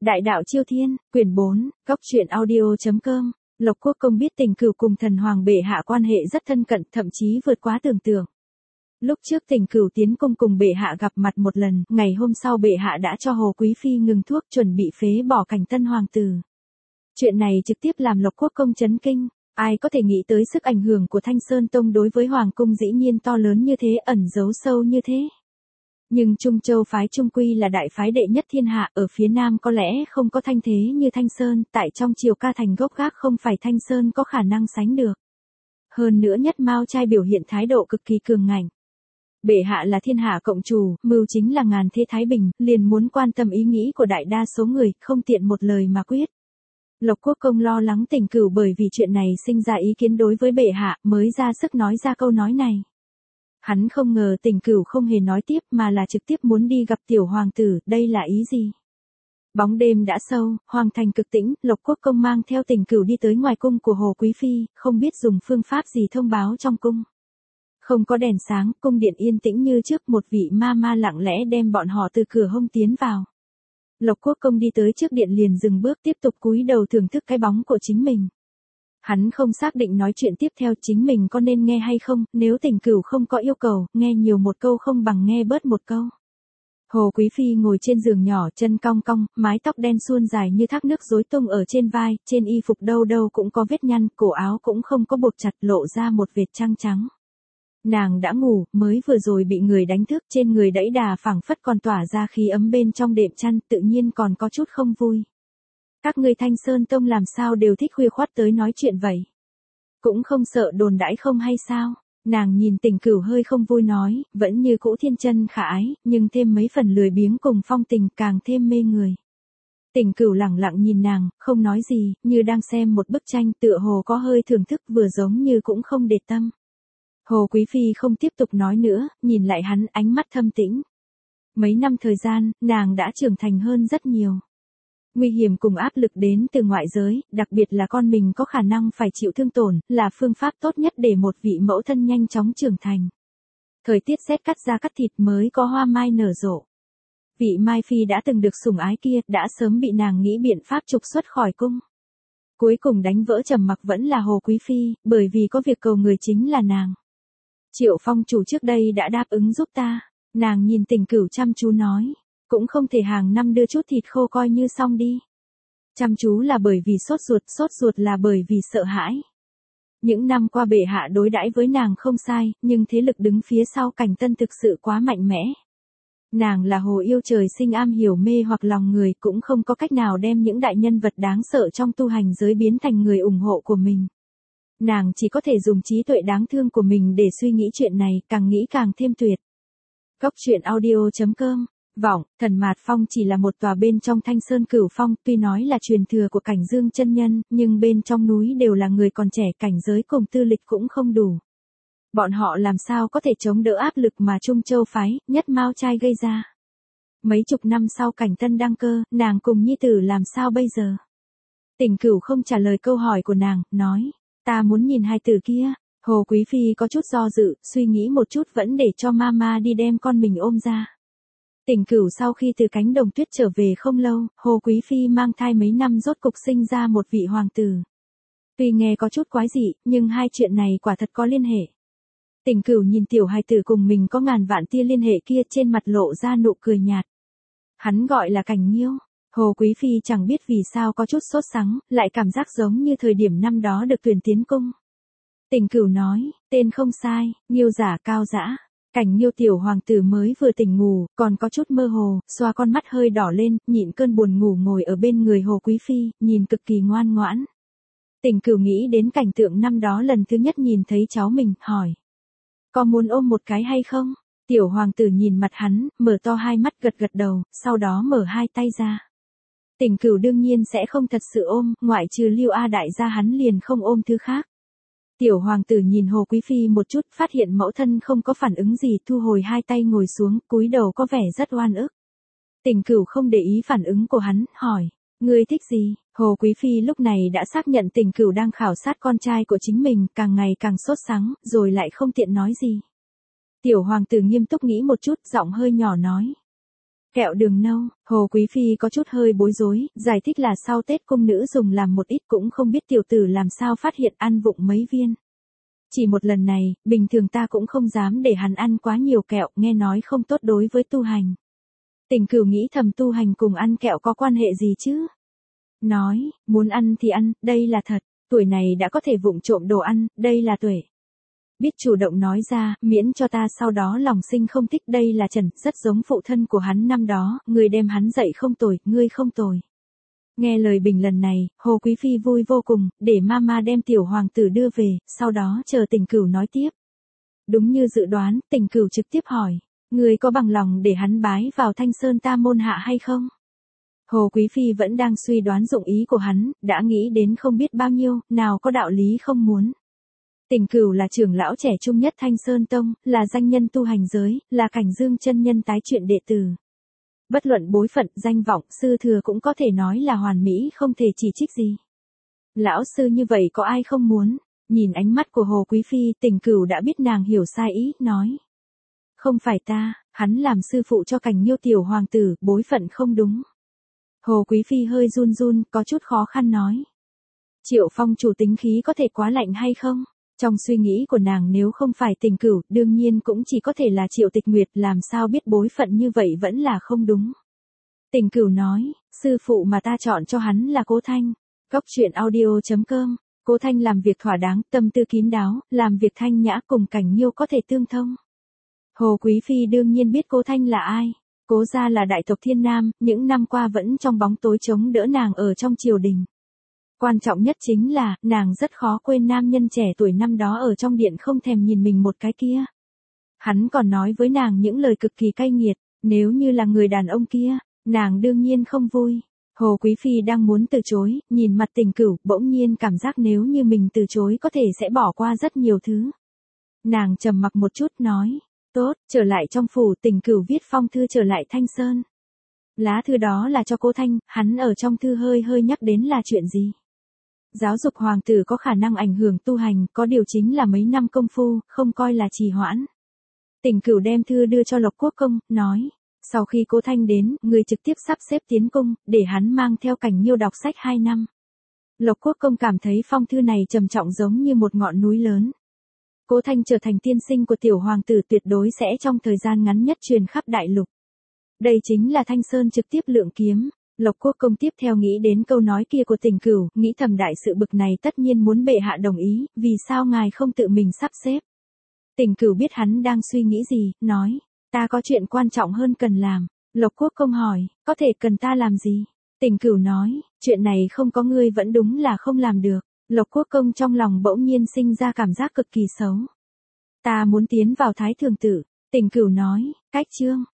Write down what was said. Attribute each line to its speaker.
Speaker 1: Đại đạo Chiêu Thiên, quyển 4, góc truyện audio.com. Lộc Quốc Công biết Tình Cửu cùng Thần Hoàng bệ hạ quan hệ rất thân cận, thậm chí vượt quá tưởng tượng. Lúc trước Tình Cửu tiến cung cùng bệ hạ gặp mặt một lần, ngày hôm sau bệ hạ đã cho Hồ Quý Phi ngừng thuốc chuẩn bị phế bỏ Cảnh Tân hoàng tử. Chuyện này trực tiếp làm Lộc Quốc Công chấn kinh. Ai có thể nghĩ tới sức ảnh hưởng của Thanh Sơn Tông đối với Hoàng cung dĩ nhiên to lớn như thế, ẩn giấu sâu như thế. Nhưng Trung Châu phái trung quy là đại phái đệ nhất thiên hạ, ở phía Nam có lẽ không có thanh thế như Thanh Sơn, tại trong triều ca thành gốc gác không phải Thanh Sơn có khả năng sánh được. Hơn nữa Nhất Mao trai biểu hiện thái độ cực kỳ cường ngạnh. Bệ hạ là thiên hạ cộng chủ, mưu chính là ngàn thế thái bình, liền muốn quan tâm ý nghĩ của đại đa số người, không tiện một lời mà quyết. Lộc Quốc Công lo lắng Tình Cửu bởi vì chuyện này sinh ra ý kiến đối với bệ hạ, mới ra sức nói ra câu nói này. Hắn không ngờ Tình Cửu không hề nói tiếp mà là trực tiếp muốn đi gặp tiểu hoàng tử, đây là ý gì? Bóng đêm đã sâu, hoàng thành cực tĩnh, Lộc Quốc Công mang theo Tình Cửu đi tới ngoài cung của Hồ Quý Phi, không biết dùng phương pháp gì thông báo trong cung. Không có đèn sáng, cung điện yên tĩnh như trước, một vị ma ma lặng lẽ đem bọn họ từ cửa hông tiến vào. Lộc Quốc Công đi tới trước điện liền dừng bước, tiếp tục cúi đầu thưởng thức cái bóng của chính mình. Hắn không xác định nói chuyện tiếp theo chính mình có nên nghe hay không, nếu Tình Cửu không có yêu cầu, nghe nhiều một câu không bằng nghe bớt một câu. Hồ Quý Phi ngồi trên giường nhỏ, chân cong cong, mái tóc đen suôn dài như thác nước rối tung ở trên vai, trên y phục đâu đâu cũng có vết nhăn, cổ áo cũng không có buộc chặt, lộ ra một vệt trăng trắng. Nàng đã ngủ, mới vừa rồi bị người đánh thức, trên người đẫy đà phảng phất còn tỏa ra khí ấm bên trong đệm chăn, tự nhiên còn có chút không vui. Các ngươi Thanh Sơn Tông làm sao đều thích khuya khoắt tới nói chuyện vậy? Cũng không sợ đồn đãi không hay sao? Nàng nhìn Tình Cửu hơi không vui nói, vẫn như cũ thiên chân khả ái, nhưng thêm mấy phần lười biếng cùng phong tình, càng thêm mê người. Tình Cửu lẳng lặng nhìn nàng, không nói gì, như đang xem một bức tranh, tựa hồ có hơi thưởng thức, vừa giống như cũng không để tâm. Hồ Quý Phi không tiếp tục nói nữa, nhìn lại hắn, ánh mắt thâm tĩnh. Mấy năm thời gian, nàng đã trưởng thành hơn rất nhiều. Nguy hiểm cùng áp lực đến từ ngoại giới, đặc biệt là con mình có khả năng phải chịu thương tổn, là phương pháp tốt nhất để một vị mẫu thân nhanh chóng trưởng thành. Thời tiết rét cắt da cắt thịt mới có hoa mai nở rộ. Vị Mai Phi đã từng được sủng ái kia, đã sớm bị nàng nghĩ biện pháp trục xuất khỏi cung. Cuối cùng đánh vỡ trầm mặc vẫn là Hồ Quý Phi, bởi vì có việc cầu người chính là nàng. Triệu Phong chủ trước đây đã đáp ứng giúp ta. Nàng nhìn Tình Cửu chăm chú nói. Cũng không thể hàng năm đưa chút thịt khô coi như xong đi. Chăm chú là bởi vì sốt ruột là bởi vì sợ hãi. Những năm qua bệ hạ đối đãi với nàng không sai, nhưng thế lực đứng phía sau Cảnh Tân thực sự quá mạnh mẽ. Nàng là hồ yêu trời sinh am hiểu mê hoặc lòng người, cũng không có cách nào đem những đại nhân vật đáng sợ trong tu hành giới biến thành người ủng hộ của mình. Nàng chỉ có thể dùng trí tuệ đáng thương của mình để suy nghĩ chuyện này, càng nghĩ càng thêm tuyệt. Góc truyện audio.com. Vọng, Thần Mạt Phong chỉ là một tòa bên trong Thanh Sơn Cửu Phong, tuy nói là truyền thừa của Cảnh Dương chân nhân, nhưng bên trong núi đều là người còn trẻ, cảnh giới cùng tư lịch cũng không đủ. Bọn họ làm sao có thể chống đỡ áp lực mà Trung Châu phái, Nhất Mao trai gây ra. Mấy chục năm sau Cảnh Tân đăng cơ, nàng cùng nhi tử làm sao bây giờ? Tình Cửu không trả lời câu hỏi của nàng, nói, ta muốn nhìn hai tử kia. Hồ Quý Phi có chút do dự, suy nghĩ một chút vẫn để cho mama đi đem con mình ôm ra. Tình Cửu sau khi từ cánh đồng tuyết trở về không lâu, Hồ Quý Phi mang thai mấy năm rốt cục sinh ra một vị hoàng tử. Tuy nghe có chút quái dị, nhưng hai chuyện này quả thật có liên hệ. Tình Cửu nhìn tiểu hài tử cùng mình có ngàn vạn tia liên hệ kia, trên mặt lộ ra nụ cười nhạt. Hắn gọi là Cảnh Nghiêu. Hồ Quý Phi chẳng biết vì sao có chút sốt sắng, lại cảm giác giống như thời điểm năm đó được tuyển tiến cung. Tình Cửu nói, tên không sai, Nghiêu giả cao dã. Cảnh Nghiêu tiểu hoàng tử mới vừa tỉnh ngủ, còn có chút mơ hồ, xoa con mắt hơi đỏ lên, nhịn cơn buồn ngủ ngồi ở bên người Hồ Quý Phi, nhìn cực kỳ ngoan ngoãn. Tình Cửu nghĩ đến cảnh tượng năm đó lần thứ nhất nhìn thấy cháu mình, hỏi. Có muốn ôm một cái hay không? Tiểu hoàng tử nhìn mặt hắn, mở to hai mắt gật gật đầu, sau đó mở hai tay ra. Tình Cửu đương nhiên sẽ không thật sự ôm, ngoại trừ Lưu A đại gia hắn liền không ôm thứ khác. Tiểu hoàng tử nhìn Hồ Quý Phi một chút, phát hiện mẫu thân không có phản ứng gì, thu hồi hai tay ngồi xuống, cúi đầu có vẻ rất oan ức. Tình Cửu không để ý phản ứng của hắn, hỏi, ngươi thích gì? Hồ Quý Phi lúc này đã xác nhận Tình Cửu đang khảo sát con trai của chính mình, càng ngày càng sốt sắng, rồi lại không tiện nói gì. Tiểu hoàng tử nghiêm túc nghĩ một chút, giọng hơi nhỏ nói. Kẹo đường nâu, Hồ Quý Phi có chút hơi bối rối, giải thích là sau Tết cung nữ dùng làm một ít cũng không biết tiểu tử làm sao phát hiện ăn vụng mấy viên. Chỉ một lần này, bình thường ta cũng không dám để hắn ăn quá nhiều kẹo, nghe nói không tốt đối với tu hành. Tình Cửu nghĩ thầm tu hành cùng ăn kẹo có quan hệ gì chứ? Nói, muốn ăn thì ăn, đây là thật, tuổi này đã có thể vụng trộm đồ ăn, đây là tuệ. Biết chủ động nói ra, miễn cho ta sau đó lòng sinh không thích, đây là Trần, rất giống phụ thân của hắn năm đó, người đem hắn dạy không tồi, ngươi không tồi. Nghe lời bình lần này, Hồ Quý Phi vui vô cùng, để mama đem tiểu hoàng tử đưa về, sau đó chờ Tình Cửu nói tiếp. Đúng như dự đoán, Tình Cửu trực tiếp hỏi, ngươi có bằng lòng để hắn bái vào Thanh Sơn ta môn hạ hay không? Hồ Quý Phi vẫn đang suy đoán dụng ý của hắn, đã nghĩ đến không biết bao nhiêu, nào có đạo lý không muốn. Tình Cửu là trưởng lão trẻ trung nhất Thanh Sơn Tông, là danh nhân tu hành giới, là Cảnh Dương chân nhân tái truyện đệ tử. Bất luận bối phận, danh vọng, sư thừa cũng có thể nói là hoàn mỹ không thể chỉ trích gì. Lão sư như vậy có ai không muốn? Nhìn ánh mắt của Hồ Quý Phi, Tình Cửu đã biết nàng hiểu sai ý, nói. Không phải ta, hắn làm sư phụ cho Cảnh Nhiêu tiểu hoàng tử, bối phận không đúng. Hồ Quý Phi hơi run run, có chút khó khăn nói. Triệu Phong chủ tính khí có thể quá lạnh hay không? Trong suy nghĩ của nàng nếu không phải Tình Cửu, đương nhiên cũng chỉ có thể là Triệu Tịch Nguyệt, làm sao biết bối phận như vậy vẫn là không đúng. Tình Cửu nói, sư phụ mà ta chọn cho hắn là Cố Thanh. Góc truyện audio.com, Cố Thanh làm việc thỏa đáng, tâm tư kín đáo, làm việc thanh nhã, cùng Cảnh Nhiêu có thể tương thông. Hồ Quý Phi đương nhiên biết Cố Thanh là ai. Cố gia là đại tộc Thiên Nam, những năm qua vẫn trong bóng tối chống đỡ nàng ở trong triều đình. Quan trọng nhất chính là, nàng rất khó quên nam nhân trẻ tuổi năm đó ở trong điện không thèm nhìn mình một cái kia. Hắn còn nói với nàng những lời cực kỳ cay nghiệt, nếu như là người đàn ông kia, nàng đương nhiên không vui. Hồ Quý Phi đang muốn từ chối, nhìn mặt Tình Cửu, bỗng nhiên cảm giác nếu như mình từ chối có thể sẽ bỏ qua rất nhiều thứ. Nàng trầm mặc một chút nói, tốt, trở lại trong phủ, Tình Cửu viết phong thư trở lại Thanh Sơn. Lá thư đó là cho Cố Thanh, hắn ở trong thư hơi nhắc đến là chuyện gì? Giáo dục hoàng tử có khả năng ảnh hưởng tu hành, có điều chính là mấy năm công phu, không coi là trì hoãn. Tình Cửu đem thư đưa cho Lộc Quốc Công, nói, sau khi Cố Thanh đến, người trực tiếp sắp xếp tiến cung, để hắn mang theo Cảnh Nhiêu đọc sách 2 năm. Lộc Quốc Công cảm thấy phong thư này trầm trọng giống như một ngọn núi lớn. Cố Thanh trở thành tiên sinh của tiểu hoàng tử tuyệt đối sẽ trong thời gian ngắn nhất truyền khắp đại lục. Đây chính là Thanh Sơn trực tiếp lượng kiếm. Lộc Quốc Công tiếp theo nghĩ đến câu nói kia của Tình Cửu, nghĩ thầm đại sự bực này tất nhiên muốn bệ hạ đồng ý, vì sao ngài không tự mình sắp xếp. Tình Cửu biết hắn đang suy nghĩ gì, nói, ta có chuyện quan trọng hơn cần làm. Lộc Quốc Công hỏi, có thể cần ta làm gì? Tình Cửu nói, chuyện này không có ngươi vẫn đúng là không làm được. Lộc Quốc Công trong lòng bỗng nhiên sinh ra cảm giác cực kỳ xấu. Ta muốn tiến vào Thái Thường Tử. Tình Cửu nói, cách chương.